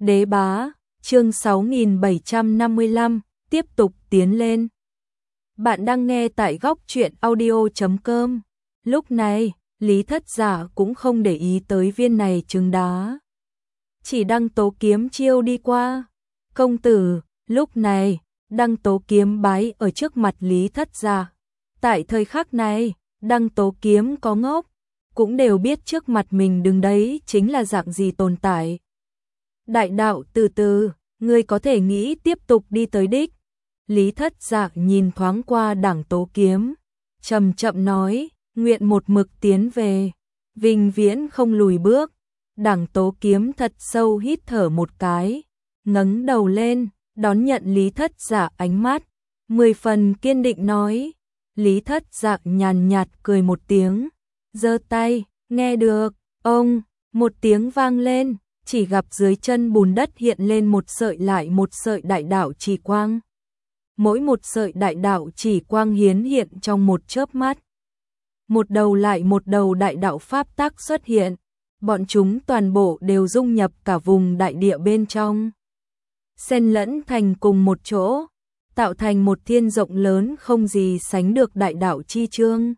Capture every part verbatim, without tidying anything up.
Đế bá, chương sáu nghìn bảy trăm năm mươi lăm, tiếp tục tiến lên. Bạn đang nghe tại góc truyện audio chấm com. Lúc này, Lý Thất Dạ cũng không để ý tới viên này trứng đá. Chỉ Đăng Tố kiếm chiêu đi qua. Công tử, lúc này, Đăng Tố kiếm bái ở trước mặt Lý Thất Dạ. Tại thời khắc này, Đăng Tố kiếm có ngốc, cũng đều biết trước mặt mình đứng đấy chính là dạng gì tồn tại. Đại đạo từ từ, ngươi có thể nghĩ tiếp tục đi tới đích. Lý Thất Dạ nhìn thoáng qua Đăng Tố kiếm, chậm chậm nói, nguyện một mực tiến về, vinh viễn không lùi bước. Đăng Tố kiếm thật sâu hít thở một cái, ngẩng đầu lên, đón nhận Lý Thất Dạ ánh mắt, mười phần kiên định nói. Lý Thất Dạ nhàn nhạt cười một tiếng, giơ tay, nghe được, ông, một tiếng vang lên, chỉ gặp dưới chân bùn đất hiện lên một sợi lại một sợi đại đạo chỉ quang. Mỗi một sợi đại đạo chỉ quang hiến hiện trong một chớp mắt. Một đầu lại một đầu đại đạo pháp tắc xuất hiện, bọn chúng toàn bộ đều dung nhập cả vùng đại địa bên trong, xen lẫn thành cùng một chỗ, tạo thành một thiên rộng lớn không gì sánh được đại đạo chi chương.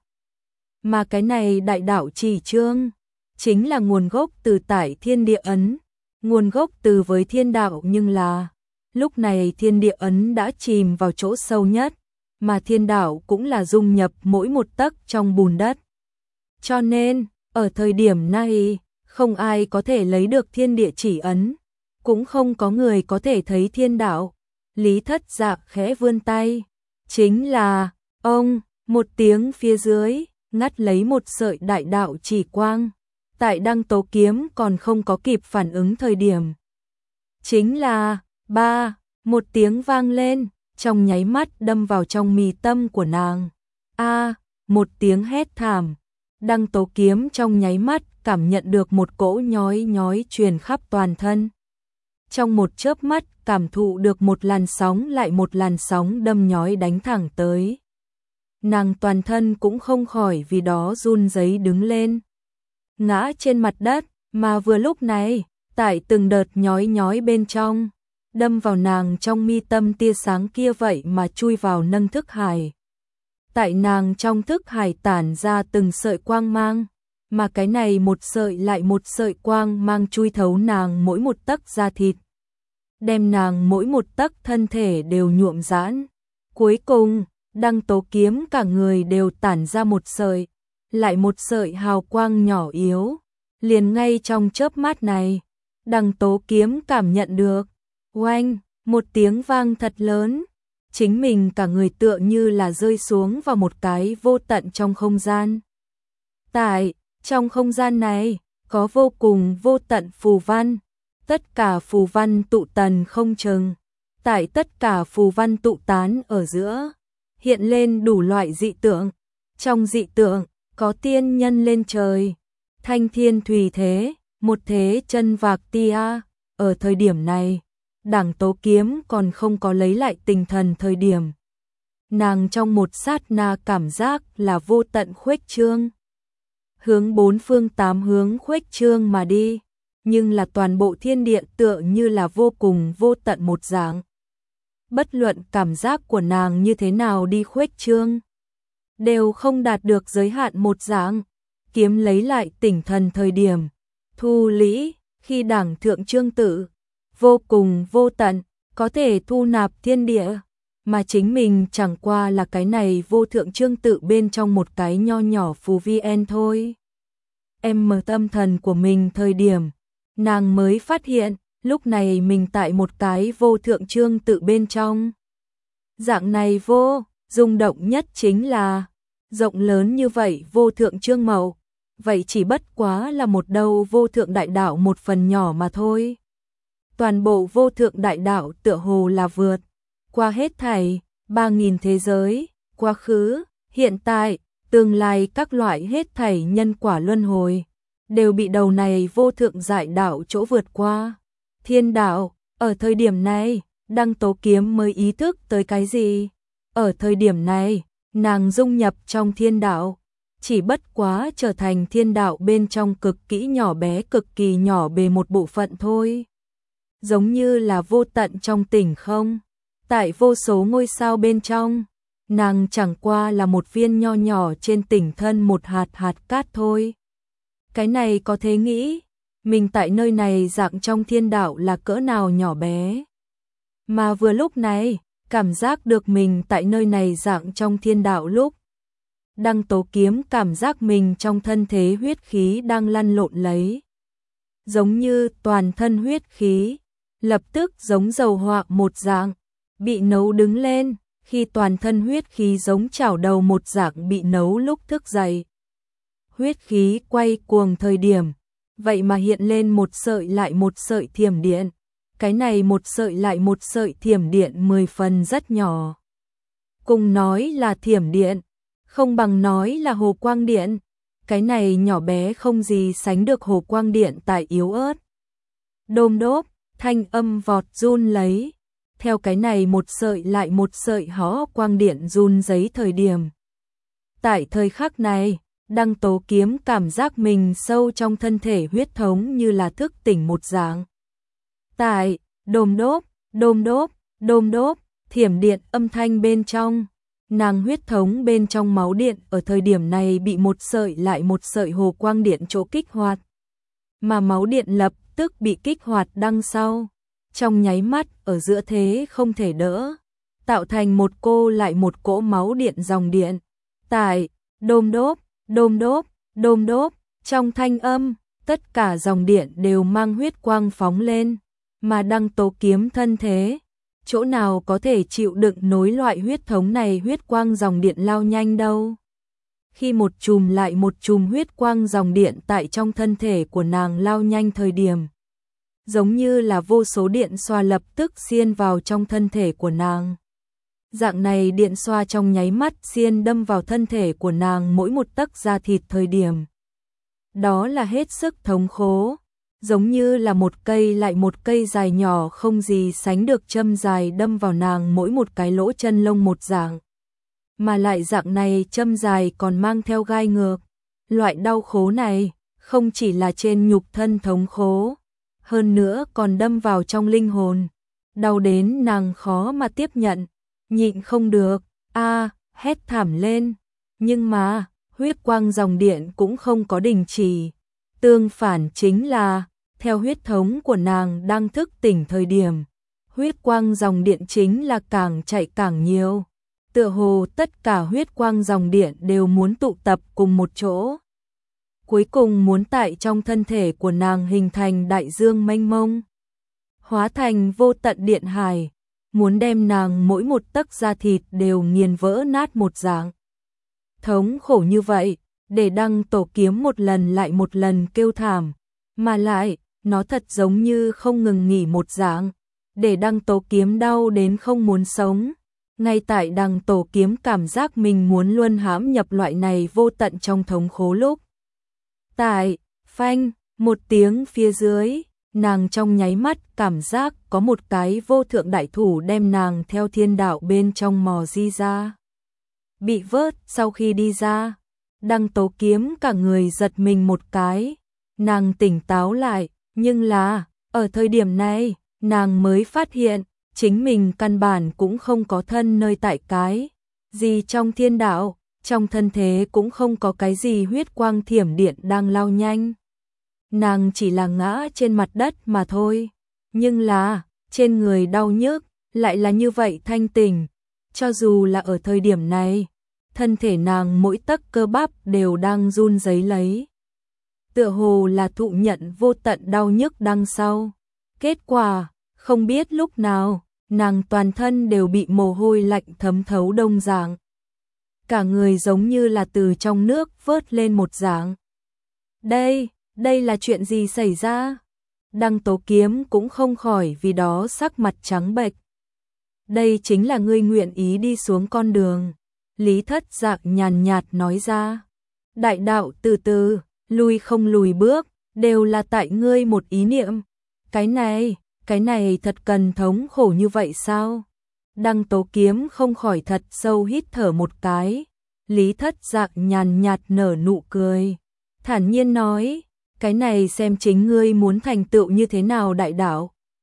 Mà cái này đại đạo chỉ chương chính là nguồn gốc từ tại thiên địa ấn, nguồn gốc từ với thiên đạo, nhưng là lúc này thiên địa ấn đã chìm vào chỗ sâu nhất, mà thiên đạo cũng là dung nhập mỗi một tấc trong bùn đất. Cho nên, ở thời điểm này, không ai có thể lấy được thiên địa chỉ ấn, cũng không có người có thể thấy thiên đạo. Lý Thất Dạ khẽ vươn tay, chính là, ông, một tiếng phía dưới, ngắt lấy một sợi đại đạo chỉ quang. Tại Đăng Tố kiếm còn không có kịp phản ứng thời điểm. Chính là, ba, một tiếng vang lên, trong nháy mắt đâm vào trong mi tâm của nàng. A, một tiếng hét thảm. Đăng Tố kiếm trong nháy mắt cảm nhận được một cỗ nhói nhói truyền khắp toàn thân. Trong một chớp mắt cảm thụ được một làn sóng lại một làn sóng đâm nhói đánh thẳng tới. Nàng toàn thân cũng không khỏi vì đó run rẩy đứng lên, ngã trên mặt đất, mà vừa lúc này, tại từng đợt nhói nhói bên trong, đâm vào nàng trong mi tâm tia sáng kia vậy mà chui vào nâng thức hải. Tại nàng trong thức hải tản ra từng sợi quang mang, mà cái này một sợi lại một sợi quang mang chui thấu nàng mỗi một tấc da thịt, đem nàng mỗi một tấc thân thể đều nhuộm giãn. Cuối cùng, Đăng Tố kiếm cả người đều tản ra một sợi, lại một sợi hào quang nhỏ yếu. Liền ngay trong chớp mắt này, Đăng Tố kiếm cảm nhận được, oanh, một tiếng vang thật lớn, chính mình cả người tựa như là rơi xuống vào một cái vô tận trong không gian. Tại, trong không gian này, có vô cùng vô tận phù văn, tất cả phù văn tụ tần không chừng, tại tất cả phù văn tụ tán ở giữa, hiện lên đủ loại dị tượng. Trong dị tượng, có tiên nhân lên trời, thanh thiên thủy thế, một thế chân vạc tia. Ở thời điểm này, Đăng Tố kiếm còn không có lấy lại tinh thần thời điểm. Nàng trong một sát na cảm giác là vô tận khuếch trương, hướng bốn phương tám hướng khuếch trương mà đi, nhưng là toàn bộ thiên địa tựa như là vô cùng vô tận một dạng. Bất luận cảm giác của nàng như thế nào đi khuếch trương, đều không đạt được giới hạn một dạng. Kiếm lấy lại tỉnh thần thời điểm, thu lý, khi đẳng thượng trương tự, vô cùng vô tận, có thể thu nạp thiên địa, mà chính mình chẳng qua là cái này vô thượng trương tự bên trong một cái nho nhỏ phù viên thôi. Em mở tâm thần của mình thời điểm, nàng mới phát hiện, lúc này mình tại một cái vô thượng trương tự bên trong. Dạng này vô, rung động nhất chính là, rộng lớn như vậy vô thượng trương mậu, vậy chỉ bất quá là một đầu vô thượng đại đạo một phần nhỏ mà thôi. Toàn bộ vô thượng đại đạo tựa hồ là vượt qua hết thảy, ba nghìn thế giới, quá khứ, hiện tại, tương lai các loại hết thảy nhân quả luân hồi, đều bị đầu này vô thượng đại đạo chỗ vượt qua. Thiên đạo, ở thời điểm này, Đăng Tố kiếm mới ý thức tới cái gì? Ở thời điểm này, nàng dung nhập trong thiên đạo, chỉ bất quá trở thành thiên đạo bên trong cực kỹ nhỏ bé, cực kỳ nhỏ bề một bộ phận thôi. giống như là vô tận trong tỉnh không. Tại vô số ngôi sao bên trong, nàng chẳng qua là một viên nho nhỏ trên tỉnh thân một hạt hạt cát thôi. Cái này có thể nghĩ, mình tại nơi này dạng trong thiên đạo là cỡ nào nhỏ bé. Mà vừa lúc này, cảm giác được mình tại nơi này dạng trong thiên đạo lúc. Đăng Tố Kiếm cảm giác mình trong thân thế huyết khí đang lăn lộn lấy. Giống như toàn thân huyết khí, lập tức giống dầu hỏa một dạng, bị nấu đứng lên, khi toàn thân huyết khí giống chảo đầu một dạng bị nấu lúc thức dậy. Huyết khí quay cuồng thời điểm, vậy mà hiện lên một sợi lại một sợi thiểm điện. Cái này một sợi lại một sợi thiểm điện mười phần rất nhỏ. Cùng nói là thiểm điện, không bằng nói là hồ quang điện. Cái này nhỏ bé không gì sánh được hồ quang điện tại yếu ớt. Đôm đốp, thanh âm vọt run lấy. Theo cái này một sợi lại một sợi hó quang điện run giấy thời điểm. Tại thời khắc này, Đăng Tố Kiếm cảm giác mình sâu trong thân thể huyết thống như là thức tỉnh một dạng. Tại, đôm đốp, đôm đốp, đôm đốp, thiểm điện âm thanh bên trong. Nàng huyết thống bên trong máu điện ở thời điểm này bị một sợi lại một sợi hồ quang điện chỗ kích hoạt. Mà máu điện lập tức bị kích hoạt đằng sau. Trong nháy mắt ở giữa thế không thể đỡ. Tạo thành một cô lại một cỗ máu điện dòng điện. Tại, đôm đốp, đôm đốp, đôm đốp, trong thanh âm, tất cả dòng điện đều mang huyết quang phóng lên. Mà Đăng Tố Kiếm thân thế, chỗ nào có thể chịu đựng nối loại huyết thống này huyết quang dòng điện lao nhanh đâu. Khi một chùm lại một chùm huyết quang dòng điện tại trong thân thể của nàng lao nhanh thời điểm, giống như là vô số điện xoa lập tức xiên vào trong thân thể của nàng. Dạng này điện xoa trong nháy mắt xiên đâm vào thân thể của nàng mỗi một tấc da thịt thời điểm. Đó là hết sức thống khổ. Giống như là một cây lại một cây dài nhỏ không gì sánh được châm dài đâm vào nàng mỗi một cái lỗ chân lông một dạng. Mà lại dạng này châm dài còn mang theo gai ngược. Loại đau khổ này không chỉ là trên nhục thân thống khổ, hơn nữa còn đâm vào trong linh hồn. Đau đến nàng khó mà tiếp nhận, nhịn không được, a hét thảm lên. Nhưng mà, huyết quang dòng điện cũng không có đình chỉ. Tương phản chính là theo huyết thống của nàng đang thức tỉnh thời điểm, huyết quang dòng điện chính là càng chạy càng nhiều. Tựa hồ tất cả huyết quang dòng điện đều muốn tụ tập cùng một chỗ. Cuối cùng muốn tại trong thân thể của nàng hình thành đại dương mênh mông. Hóa thành vô tận điện hải, muốn đem nàng mỗi một tấc da thịt đều nghiền vỡ nát một dạng. Thống khổ như vậy, để Đăng Tố Kiếm một lần lại một lần kêu thảm, mà lại nó thật giống như không ngừng nghỉ một dạng, để Đăng Tố Kiếm đau đến không muốn sống. Ngay tại Đăng Tố Kiếm cảm giác mình muốn luân hãm nhập loại này vô tận trong thống khổ lúc. Tại, phanh, một tiếng phía dưới, nàng trong nháy mắt cảm giác có một cái vô thượng đại thủ đem nàng theo thiên đạo bên trong mò di ra. Bị vớt sau khi đi ra, Đăng Tố Kiếm cả người giật mình một cái, nàng tỉnh táo lại. Nhưng là, ở thời điểm này, nàng mới phát hiện, chính mình căn bản cũng không có thân nơi tại cái gì trong thiên đạo, trong thân thế cũng không có cái gì huyết quang thiểm điện đang lao nhanh. Nàng chỉ là ngã trên mặt đất mà thôi, nhưng là, trên người đau nhức, lại là như vậy thanh tỉnh. Cho dù là ở thời điểm này, thân thể nàng mỗi tấc cơ bắp đều đang run rẩy lấy. Tựa hồ là thụ nhận vô tận đau nhức đằng sau. Kết quả, không biết lúc nào, nàng toàn thân đều bị mồ hôi lạnh thấm thấu đông dạng. Cả người giống như là từ trong nước vớt lên một dạng. Đây, đây là chuyện gì xảy ra? Đăng Tố Kiếm cũng không khỏi vì đó sắc mặt trắng bệch. Đây chính là ngươi nguyện ý đi xuống con đường. Lý Thất Dạng nhàn nhạt nói ra. Đại đạo từ từ, lùi không lùi bước, đều là tại ngươi một ý niệm. Cái này, cái này thật cần thống khổ như vậy sao? Đăng Tố Kiếm không khỏi thật sâu hít thở một cái. Lý Thất Dạng nhàn nhạt nở nụ cười, thản nhiên nói, cái này xem chính ngươi muốn thành tựu như thế nào đại đạo.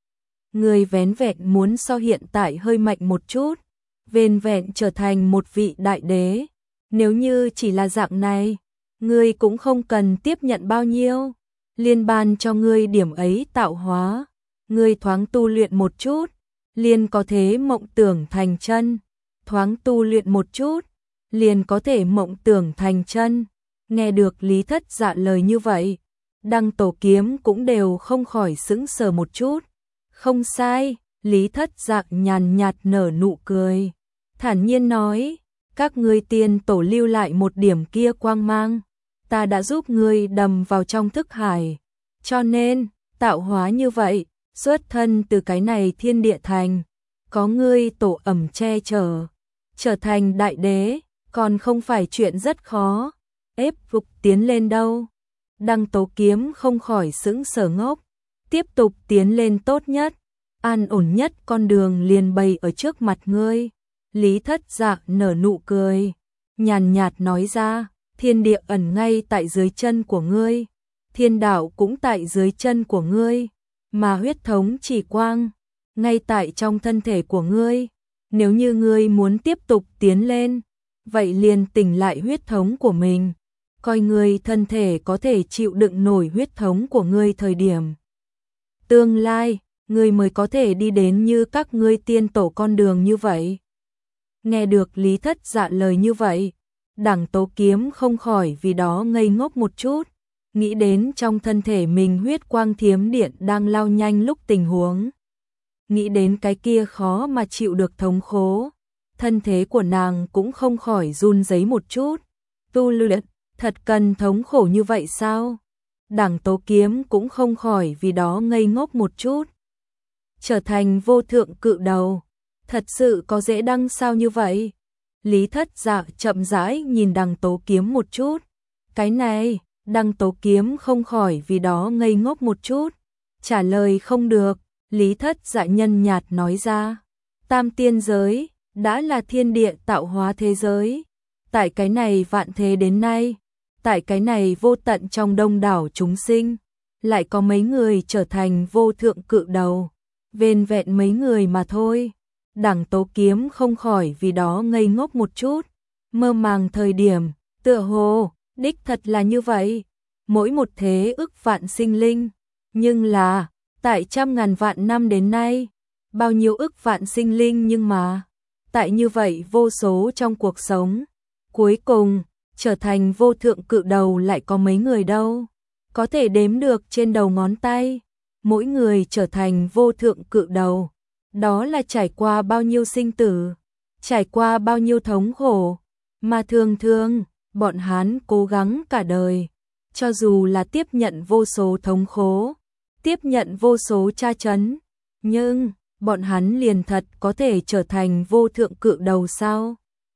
Ngươi vén vẹn muốn so hiện tại hơi mạnh một chút, vén vẹn trở thành một vị đại đế. Nếu như chỉ là dạng này, ngươi cũng không cần tiếp nhận bao nhiêu, liên ban cho ngươi điểm ấy tạo hóa, ngươi thoáng tu luyện một chút, liền có thể mộng tưởng thành chân, thoáng tu luyện một chút, liền có thể mộng tưởng thành chân. Nghe được Lý Thất Dạ lời như vậy, Đăng Tổ Kiếm cũng đều không khỏi sững sờ một chút. Không sai, Lý Thất Dạ nhàn nhạt nở nụ cười, thản nhiên nói, các ngươi tiên tổ lưu lại một điểm kia quang mang, ta đã giúp ngươi đầm vào trong thức hải, cho nên, tạo hóa như vậy, xuất thân từ cái này thiên địa thành, có ngươi tổ ẩm che chở, trở thành đại đế, còn không phải chuyện rất khó, ép phục tiến lên đâu. Đăng Tố Kiếm không khỏi sững sờ ngốc, tiếp tục tiến lên tốt nhất, an ổn nhất con đường liền bày ở trước mặt ngươi. Lý Thất Dạ nở nụ cười, nhàn nhạt nói ra, thiên địa ẩn ngay tại dưới chân của ngươi, thiên đạo cũng tại dưới chân của ngươi, mà huyết thống chỉ quang, ngay tại trong thân thể của ngươi. Nếu như ngươi muốn tiếp tục tiến lên, vậy liền tỉnh lại huyết thống của mình, coi ngươi thân thể có thể chịu đựng nổi huyết thống của ngươi thời điểm tương lai, ngươi mới có thể đi đến như các ngươi tiên tổ con đường như vậy. Nghe được Lý Thất Dạ lời như vậy, Đăng Tố Kiếm không khỏi vì đó ngây ngốc một chút, nghĩ đến trong thân thể mình huyết quang thiểm điện đang lao nhanh lúc tình huống. Nghĩ đến cái kia khó mà chịu được thống khổ, thân thế của nàng cũng không khỏi run rẩy một chút. Tu luyện, thật cần thống khổ như vậy sao? Đăng Tố Kiếm cũng không khỏi vì đó ngây ngốc một chút. Trở thành vô thượng cự đầu, thật sự có dễ đăng sao như vậy? Lý Thất Dạ chậm rãi nhìn Đăng Tố Kiếm một chút. Cái này, Đăng Tố Kiếm không khỏi vì đó ngây ngốc một chút. Trả lời không được, Lý Thất Dạ nhân nhạt nói ra. Tam tiên giới, đã là thiên địa tạo hóa thế giới. Tại cái này vạn thế đến nay, tại cái này vô tận trong đông đảo chúng sinh, lại có mấy người trở thành vô thượng cự đầu. Vẹn vẹn mấy người mà thôi. Đăng Tố Kiếm không khỏi vì đó ngây ngốc một chút, mơ màng thời điểm, tựa hồ, đích thật là như vậy, mỗi một thế ức vạn sinh linh, nhưng là, tại trăm ngàn vạn năm đến nay, bao nhiêu ức vạn sinh linh nhưng mà, tại như vậy vô số trong cuộc sống, cuối cùng, trở thành vô thượng cự đầu lại có mấy người đâu, có thể đếm được trên đầu ngón tay, mỗi người trở thành vô thượng cự đầu. Đó là trải qua bao nhiêu sinh tử, trải qua bao nhiêu thống khổ, mà thường thường, bọn hắn cố gắng cả đời, cho dù là tiếp nhận vô số thống khổ, tiếp nhận vô số tra chấn, nhưng, bọn hắn liền thật có thể trở thành vô thượng cự đầu sao?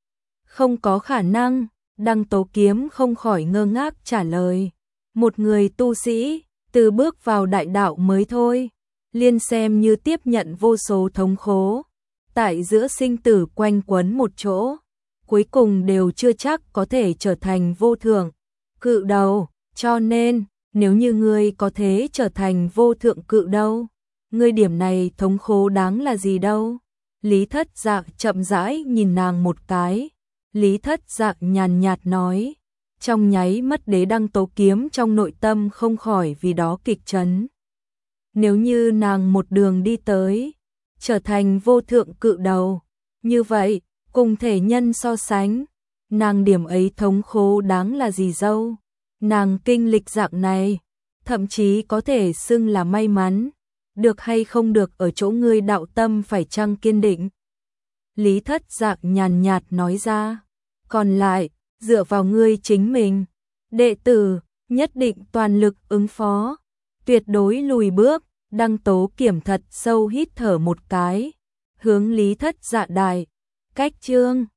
Không có khả năng, Đăng Tố Kiếm không khỏi ngơ ngác trả lời. Một người tu sĩ, từ bước vào đại đạo mới thôi, liền xem như tiếp nhận vô số thống khổ, tại giữa sinh tử quanh quấn một chỗ, cuối cùng đều chưa chắc có thể trở thành vô thượng cự đầu, cho nên, nếu như ngươi có thể trở thành vô thượng cự đầu, ngươi điểm này thống khổ đáng là gì đâu? Lý Thất Dạ chậm rãi nhìn nàng một cái, Lý Thất Dạ nhàn nhạt nói, trong nháy mắt đế Đăng Tố Kiếm trong nội tâm không khỏi vì đó kịch chấn. Nếu như nàng một đường đi tới, trở thành vô thượng cự đầu, như vậy, cùng thể nhân so sánh, nàng điểm ấy thống khổ đáng là gì dâu? Nàng kinh lịch dạng này, thậm chí có thể xưng là may mắn, được hay không được ở chỗ ngươi đạo tâm phải chăng kiên định. Lý Thất Dạ nhàn nhạt nói ra, còn lại, dựa vào ngươi chính mình, đệ tử, nhất định toàn lực ứng phó, tuyệt đối lùi bước. Đăng Tố Kiểm thật sâu hít thở một cái, hướng Lý Thất Dạ đài, cách chương